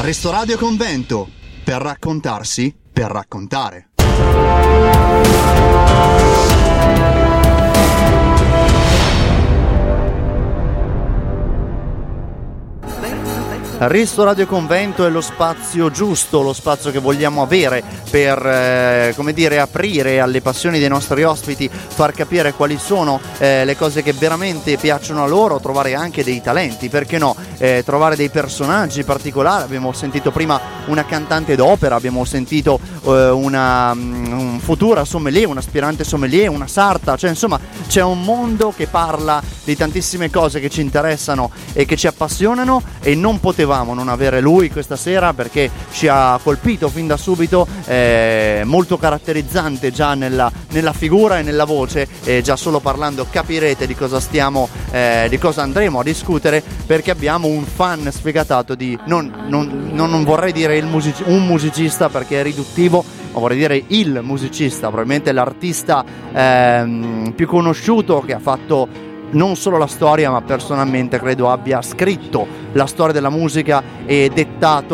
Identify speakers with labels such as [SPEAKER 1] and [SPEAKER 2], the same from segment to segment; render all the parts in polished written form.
[SPEAKER 1] Ristoradio Convento, per raccontarsi, per raccontare.
[SPEAKER 2] Ristoradio Convento è lo spazio giusto, lo spazio che vogliamo avere per aprire alle passioni dei nostri ospiti, far capire quali sono le cose che veramente piacciono a loro, trovare anche dei talenti, perché no, trovare dei personaggi particolari. Abbiamo sentito prima una cantante d'opera, abbiamo sentito una futura sommelier, un aspirante sommelier, una sarta, cioè insomma c'è un mondo che parla di tantissime cose che ci interessano e che ci appassionano, e non potevamo non avere lui questa sera perché ci ha colpito fin da subito, molto caratterizzante già nella figura e nella voce, già solo parlando capirete di cosa di cosa andremo a discutere, perché abbiamo un fan sfegatato di non vorrei dire un musicista perché è riduttivo, ma vorrei dire il musicista, probabilmente l'artista più conosciuto, che ha fatto non solo la storia, ma personalmente credo abbia scritto la storia della musica e dato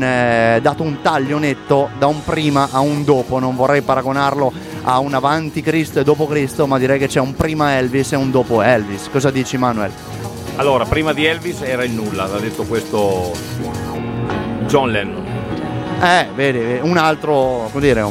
[SPEAKER 2] un taglio netto da un prima a un dopo. Non vorrei paragonarlo a un avanti Cristo e dopo Cristo, ma direi che c'è un prima Elvis e un dopo Elvis. Cosa dici, Manuel?
[SPEAKER 3] Allora, prima di Elvis era il nulla, l'ha detto questo John Lennon.
[SPEAKER 2] Vedi, un altro, come dire,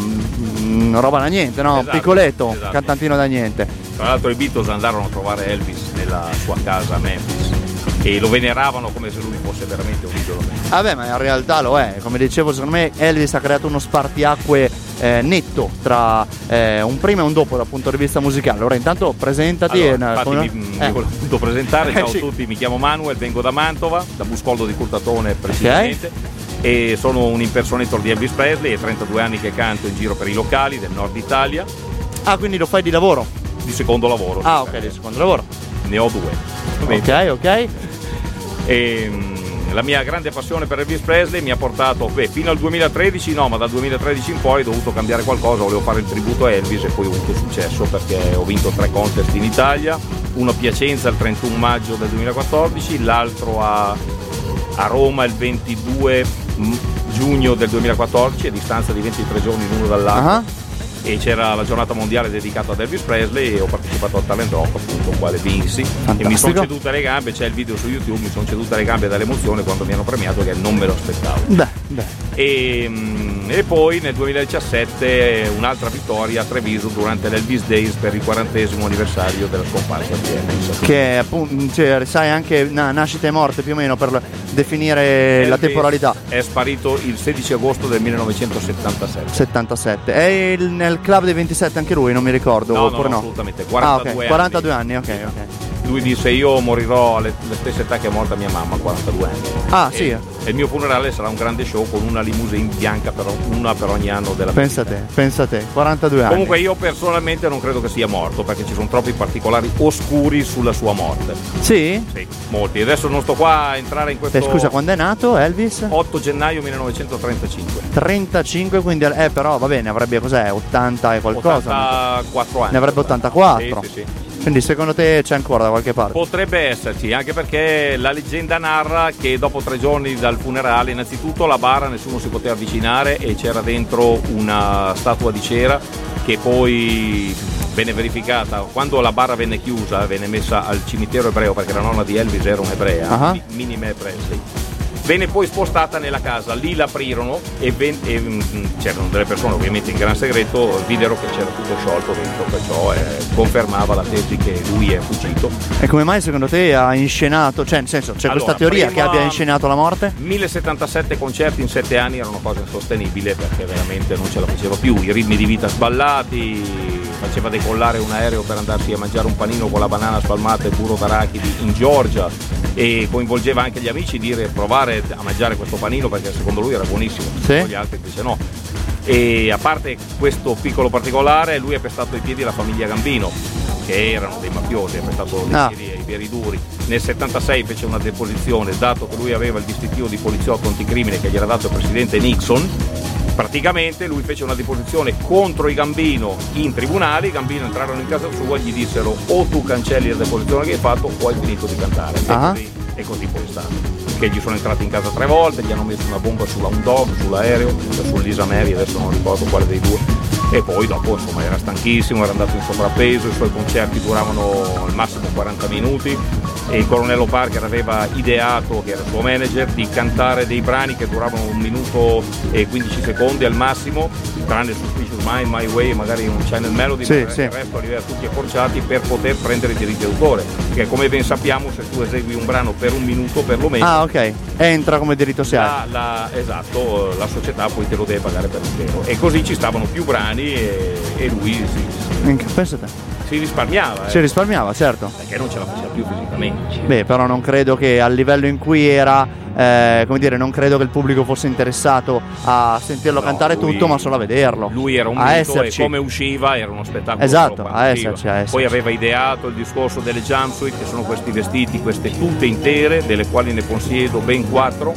[SPEAKER 2] una roba da niente, no?
[SPEAKER 3] Esatto,
[SPEAKER 2] piccoletto,
[SPEAKER 3] esatto.
[SPEAKER 2] Cantantino da niente.
[SPEAKER 3] Tra l'altro i Beatles andarono a trovare Elvis nella sua casa a Memphis e lo veneravano come se lui fosse veramente un idolo.
[SPEAKER 2] Vabbè, ma in realtà lo è. Come dicevo, secondo me Elvis ha creato uno spartiacque netto tra un prima e un dopo dal punto di vista musicale. Allora intanto presentati.
[SPEAKER 3] Allora, mi volevo appunto presentare. Ciao
[SPEAKER 2] sì.
[SPEAKER 3] a tutti, mi chiamo Manuel, vengo da Mantova, da Buscoldo di Curtatone precisamente. Okay. E sono un impersonator di Elvis Presley, è 32 anni che canto in giro per i locali del nord Italia.
[SPEAKER 2] Ah, quindi lo fai di lavoro?
[SPEAKER 3] Di secondo lavoro.
[SPEAKER 2] Ah, ok, di secondo lavoro.
[SPEAKER 3] Ne ho due.
[SPEAKER 2] Ok.
[SPEAKER 3] E la mia grande passione per Elvis Presley mi ha portato, fino al 2013 no, ma dal 2013 in poi ho dovuto cambiare qualcosa, volevo fare il tributo a Elvis e poi ho avuto successo perché ho vinto 3 contest in Italia, uno a Piacenza il 31 maggio del 2014, l'altro a Roma il 22 giugno del 2014, a distanza di 23 giorni l'uno dall'altro. E c'era la giornata mondiale dedicata ad Elvis Presley e ho partecipato al Talent Rock, appunto, al quale vinsi. Fantastico. E mi sono cedute le gambe, c'è il video su YouTube, mi sono cedute le gambe dall'emozione quando mi hanno premiato, che non me lo aspettavo. E poi nel 2017 un'altra vittoria a Treviso durante l'Elvis Days per il 40° anniversario della scomparsa di Elvis. Che
[SPEAKER 2] appunto, cioè, sai anche nascite e morte più o meno per definire Elvis la temporalità.
[SPEAKER 3] È sparito il 16 agosto del 1977.
[SPEAKER 2] È nel club dei 27 anche lui, non mi ricordo.
[SPEAKER 3] No,
[SPEAKER 2] oppure no?
[SPEAKER 3] Assolutamente. 42
[SPEAKER 2] anni, ok.
[SPEAKER 3] Lui disse: io morirò alla stessa età che è morta mia mamma, 42 anni.
[SPEAKER 2] Sì.
[SPEAKER 3] E il mio funerale sarà un grande show con una limousine bianca, una per ogni anno della
[SPEAKER 2] vita. Pensa te, 42 anni.
[SPEAKER 3] Comunque io personalmente non credo che sia morto, perché ci sono troppi particolari oscuri sulla sua morte.
[SPEAKER 2] Sì?
[SPEAKER 3] Sì, molti. Adesso non sto qua a entrare in questo.
[SPEAKER 2] Scusa, quando è nato Elvis?
[SPEAKER 3] 8 gennaio 1935.
[SPEAKER 2] 35, quindi però va bene, avrebbe 80 e qualcosa?
[SPEAKER 3] 84 anni.
[SPEAKER 2] Ne avrebbe 84.
[SPEAKER 3] Sì.
[SPEAKER 2] Quindi secondo te c'è ancora da qualche parte?
[SPEAKER 3] Potrebbe esserci, anche perché la leggenda narra che dopo 3 giorni dal funerale, innanzitutto la bara nessuno si poteva avvicinare e c'era dentro una statua di cera che poi venne verificata. Quando la bara venne chiusa, venne messa al cimitero ebreo, perché la nonna di Elvis era un'ebrea, Minnie Presley. Venne poi spostata nella casa, lì l'aprirono e c'erano delle persone ovviamente in gran segreto, videro che c'era tutto sciolto dentro, perciò confermava la tesi che lui è fuggito.
[SPEAKER 2] E come mai secondo te ha inscenato, cioè nel senso c'è questa teoria che abbia inscenato la morte?
[SPEAKER 3] 1077 concerti in 7 anni erano una cosa insostenibile, perché veramente non ce la faceva più, i ritmi di vita sballati, faceva decollare un aereo per andarsi a mangiare un panino con la banana spalmata e burro d'arachidi in Georgia, e coinvolgeva anche gli amici, dire provare a mangiare questo panino perché secondo lui era buonissimo, gli altri invece no. E a parte questo piccolo particolare, lui ha pestato i piedi alla famiglia Gambino, che erano dei mafiosi, ha pestato i piedi duri. Nel 76 fece una deposizione, dato che lui aveva il distintivo di poliziotto anticrimine che gli era dato il presidente Nixon. Praticamente lui fece una deposizione contro i Gambino in tribunale, i Gambino entrarono in casa sua e gli dissero: o tu cancelli la deposizione che hai fatto o hai finito di cantare. e così poi è stato. Che gli sono entrati in casa 3 volte, gli hanno messo una bomba sulla un dog, sull'aereo, sull'Isa Mary, adesso non ricordo quale dei due, e poi dopo insomma era stanchissimo, era andato in sovrappeso, i suoi concerti duravano al massimo 40 minuti e il colonnello Parker aveva ideato, che era il suo manager, di cantare dei brani che duravano 1 minuto e 15 secondi al massimo, tranne Suspicious Mind, My Way e magari un Channel Melody,
[SPEAKER 2] sì,
[SPEAKER 3] il
[SPEAKER 2] sì.
[SPEAKER 3] resto li aveva tutti accorciati per poter prendere i diritti d'autore, perché come ben sappiamo se tu esegui un brano per 1 minuto perlomeno,
[SPEAKER 2] Ah, ok, entra come diritto SIAE.
[SPEAKER 3] esatto, la società poi te lo deve pagare per intero, e così ci stavano più brani e lui
[SPEAKER 2] Pensate.
[SPEAKER 3] si risparmiava,
[SPEAKER 2] Si risparmiava, certo.
[SPEAKER 3] perché non ce la faceva più fisicamente.
[SPEAKER 2] Beh, però non credo che al livello in cui era, come dire, non credo che il pubblico fosse interessato a sentirlo
[SPEAKER 3] No,
[SPEAKER 2] cantare
[SPEAKER 3] lui-
[SPEAKER 2] tutto, ma solo a vederlo.
[SPEAKER 3] Lui era un
[SPEAKER 2] a
[SPEAKER 3] mito e
[SPEAKER 2] esserci.
[SPEAKER 3] come usciva era uno spettacolo.
[SPEAKER 2] Esatto,
[SPEAKER 3] solo
[SPEAKER 2] a
[SPEAKER 3] quando
[SPEAKER 2] esserci,
[SPEAKER 3] usciva.
[SPEAKER 2] a esserci.
[SPEAKER 3] Poi aveva ideato il discorso delle jumpsuit, che sono questi vestiti, queste tute intere, delle quali ne possiedo ben 4.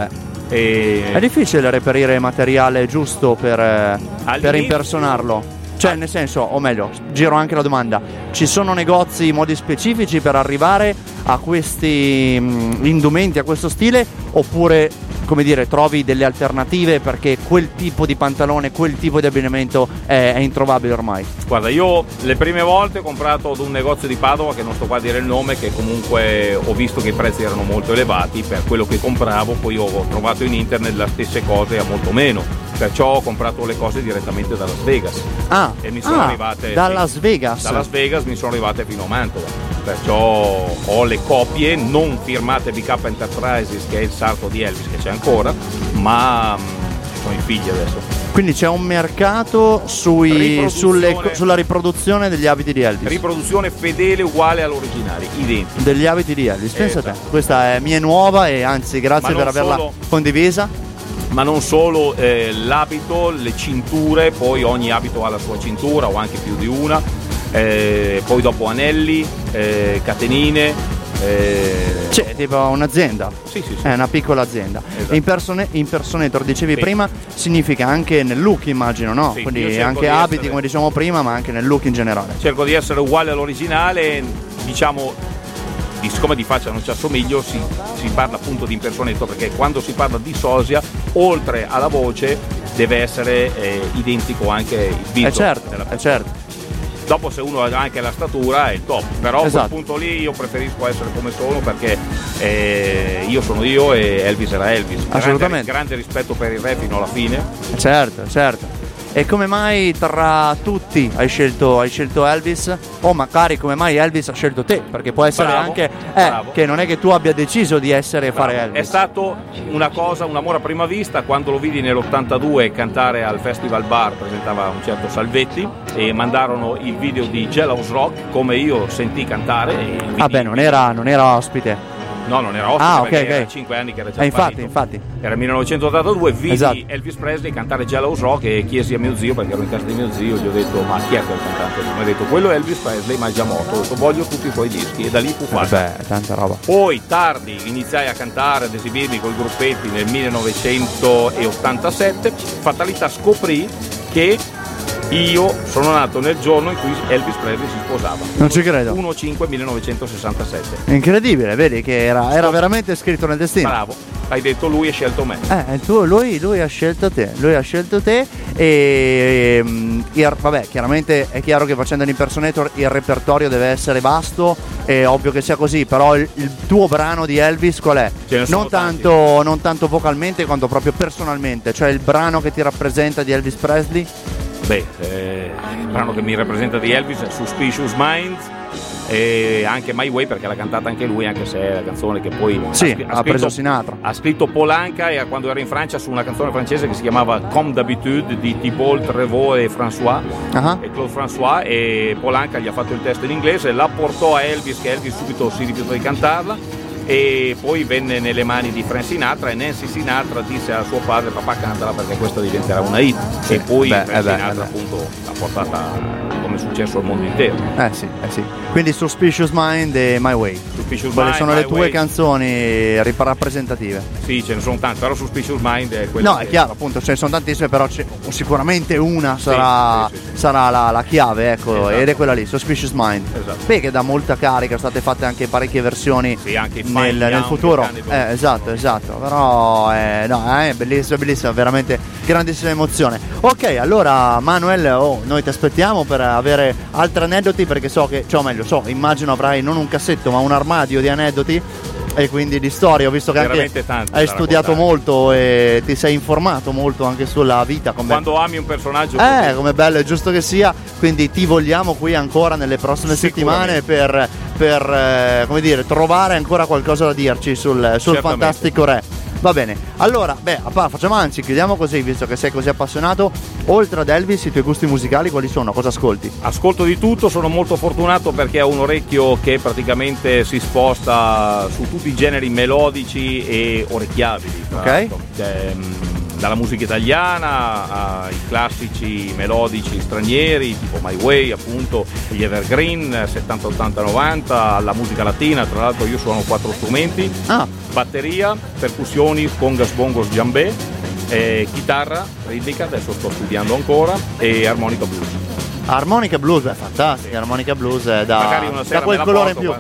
[SPEAKER 2] È difficile reperire materiale giusto per impersonarlo. Cioè, nel senso, o meglio, giro anche la domanda: ci sono negozi, modi specifici per arrivare a questi indumenti, a questo stile, oppure, come dire, trovi delle alternative perché quel tipo di pantalone, quel tipo di abbinamento è introvabile ormai?
[SPEAKER 3] Guarda, io le prime volte ho comprato ad un negozio di Padova, che non sto qua a dire il nome, che comunque ho visto che i prezzi erano molto elevati per quello che compravo, poi ho trovato in internet le stesse cose a molto meno, perciò ho comprato le cose direttamente da Las Vegas.
[SPEAKER 2] E
[SPEAKER 3] mi sono arrivate
[SPEAKER 2] da
[SPEAKER 3] sì,
[SPEAKER 2] Las Vegas.
[SPEAKER 3] Da Las Vegas mi sono arrivate fino a Mantova, perciò ho le copie non firmate BK Enterprises, che è il sarto di Elvis che c'è ancora, ma sono i figli adesso.
[SPEAKER 2] Quindi c'è un mercato sulla riproduzione degli abiti di Elvis.
[SPEAKER 3] Riproduzione fedele uguale all'originale, identica.
[SPEAKER 2] Degli abiti di Elvis, pensa te.
[SPEAKER 3] Esatto.
[SPEAKER 2] Questa è mia nuova e anzi grazie per averla condivisa.
[SPEAKER 3] Ma non solo, l'abito, le cinture, poi ogni abito ha la sua cintura o anche più di una, poi dopo anelli, catenine.
[SPEAKER 2] C'è tipo un'azienda.
[SPEAKER 3] Sì.
[SPEAKER 2] È una piccola azienda.
[SPEAKER 3] Esatto.
[SPEAKER 2] Impersonator, dicevi
[SPEAKER 3] Sì.
[SPEAKER 2] prima, significa anche nel look, immagino, no?
[SPEAKER 3] Sì, io
[SPEAKER 2] Quindi
[SPEAKER 3] cerco
[SPEAKER 2] anche
[SPEAKER 3] di
[SPEAKER 2] abiti,
[SPEAKER 3] essere-
[SPEAKER 2] come dicevamo prima, ma anche nel look in generale.
[SPEAKER 3] Cerco di essere uguale all'originale, diciamo, siccome di faccia non ci assomiglio, si parla appunto di impersonator, perché quando si parla di sosia, oltre alla voce, deve essere identico anche il viso della persona.
[SPEAKER 2] certo.
[SPEAKER 3] Dopo se uno ha anche la statura è il top, però
[SPEAKER 2] Esatto.
[SPEAKER 3] a quel punto lì io preferisco essere come sono, perché io sono io e Elvis era Elvis.
[SPEAKER 2] Assolutamente.
[SPEAKER 3] Grande rispetto per il re fino alla fine.
[SPEAKER 2] Certo. E come mai tra tutti hai scelto Elvis? O magari come mai Elvis ha scelto te? Perché può essere
[SPEAKER 3] Bravo,
[SPEAKER 2] anche
[SPEAKER 3] bravo.
[SPEAKER 2] che non è che tu abbia deciso di essere fare
[SPEAKER 3] Bravo.
[SPEAKER 2] Elvis.
[SPEAKER 3] È stato una cosa, un amore a prima vista, quando lo vidi nell'82 cantare al Festival Bar, presentava un certo Salvetti, e mandarono il video di Jailhouse Rock, come io sentì cantare.
[SPEAKER 2] Non era ospite.
[SPEAKER 3] No, non era ospite, perché
[SPEAKER 2] ok.
[SPEAKER 3] era 5 anni che era già
[SPEAKER 2] Infatti.
[SPEAKER 3] Era il 1982, vidi
[SPEAKER 2] Esatto.
[SPEAKER 3] Elvis Presley cantare Jailhouse Rock e chiesi a mio zio, perché ero in casa di mio zio, gli ho detto: ma chi è quel cantante? Mi ha detto: quello è Elvis Presley, ma è già morto. Ho detto: voglio tutti i suoi dischi, e da lì fu fatto.
[SPEAKER 2] Tanta roba.
[SPEAKER 3] Poi tardi iniziai a cantare, ad esibirmi col gruppetti nel 1987. Fatalità, scoprì che io sono nato nel giorno in cui Elvis Presley si sposava.
[SPEAKER 2] Non ci credo.
[SPEAKER 3] 1/5/1967.
[SPEAKER 2] Incredibile, vedi che era veramente scritto nel destino.
[SPEAKER 3] Bravo, hai detto lui e scelto me.
[SPEAKER 2] Lui ha scelto te. E vabbè, chiaramente è chiaro che facendo l'impersonator il repertorio deve essere vasto, è ovvio che sia così, però il tuo brano di Elvis qual è?
[SPEAKER 3] Ce ne sono
[SPEAKER 2] Non tanto vocalmente quanto proprio personalmente, cioè il brano che ti rappresenta di Elvis Presley?
[SPEAKER 3] Beh, il brano che mi rappresenta di Elvis è Suspicious Minds, e anche My Way, perché l'ha cantata anche lui, anche se è la canzone che poi
[SPEAKER 2] ha preso Sinatra.
[SPEAKER 3] Ha scritto Polanca, e quando era in Francia, su una canzone francese che si chiamava Comme d'habitude di Thibault, Trevaux e François, e Claude François, e Polanca gli ha fatto il testo in inglese, la portò a Elvis, che Elvis subito si rifiutò di cantarla, e poi venne nelle mani di Frank Sinatra, e Nancy Sinatra disse a suo padre: papà, cantala perché questa diventerà una hit, e poi Frank Sinatra appunto l'ha portata come successo al mondo intero.
[SPEAKER 2] Sì. Quindi Suspicious Mind e My Way. Quelle sono le tue canzoni rappresentative.
[SPEAKER 3] Sì, ce ne sono tante, però Suspicious Mind è quella.
[SPEAKER 2] No, è chiaro, appunto, ce ne sono tantissime, però sicuramente una sarà la chiave, ecco, esatto. Ed è quella lì, Suspicious Mind.
[SPEAKER 3] Esatto.
[SPEAKER 2] Che dà molta carica, sono state fatte anche parecchie versioni
[SPEAKER 3] anche
[SPEAKER 2] nel futuro. Esatto. Però è bellissima, veramente grandissima emozione. Ok, allora Manuel, noi ti aspettiamo per avere altri aneddoti, perché immagino avrai non un cassetto ma un armadio di aneddoti e quindi di storie. Ho visto che anche hai studiato molto e ti sei informato molto anche sulla vita.
[SPEAKER 3] Quando ami un personaggio
[SPEAKER 2] come bello, è giusto che sia. Quindi ti vogliamo qui ancora nelle prossime settimane per come dire, trovare ancora qualcosa da dirci sul fantastico re. Va bene, allora, facciamo anzi, chiudiamo così, visto che sei così appassionato. Oltre ad Elvis, i tuoi gusti musicali quali sono? Cosa ascolti?
[SPEAKER 3] Ascolto di tutto, sono molto fortunato perché ho un orecchio che praticamente si sposta su tutti i generi melodici e orecchiabili.
[SPEAKER 2] Ok.
[SPEAKER 3] Dalla musica italiana ai classici melodici stranieri tipo My Way, appunto, gli Evergreen 70, 80, 90, alla musica latina. Tra l'altro io suono 4 strumenti: batteria, percussioni, congas, bongos, djembé, chitarra ritmica, adesso sto studiando ancora, e armonica blues.
[SPEAKER 2] Armonica blues è fantastica, armonica blues è da quel colore in più.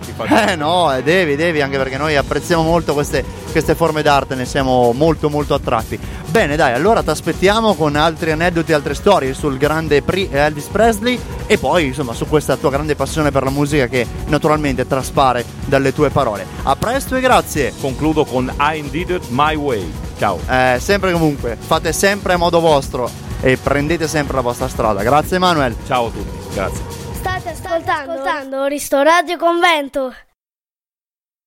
[SPEAKER 2] Devi, anche perché noi apprezziamo molto queste forme d'arte, ne siamo molto molto attratti. Bene, dai, allora ti aspettiamo con altri aneddoti, altre storie sul grande Elvis Presley, e poi insomma su questa tua grande passione per la musica che naturalmente traspare dalle tue parole. A presto e grazie.
[SPEAKER 3] Concludo con I Did It My Way. Ciao.
[SPEAKER 2] Sempre comunque, fate sempre a modo vostro e prendete sempre la vostra strada. Grazie Manuel.
[SPEAKER 3] Ciao a tutti, grazie.
[SPEAKER 4] State ascoltando Risto Radio Convento.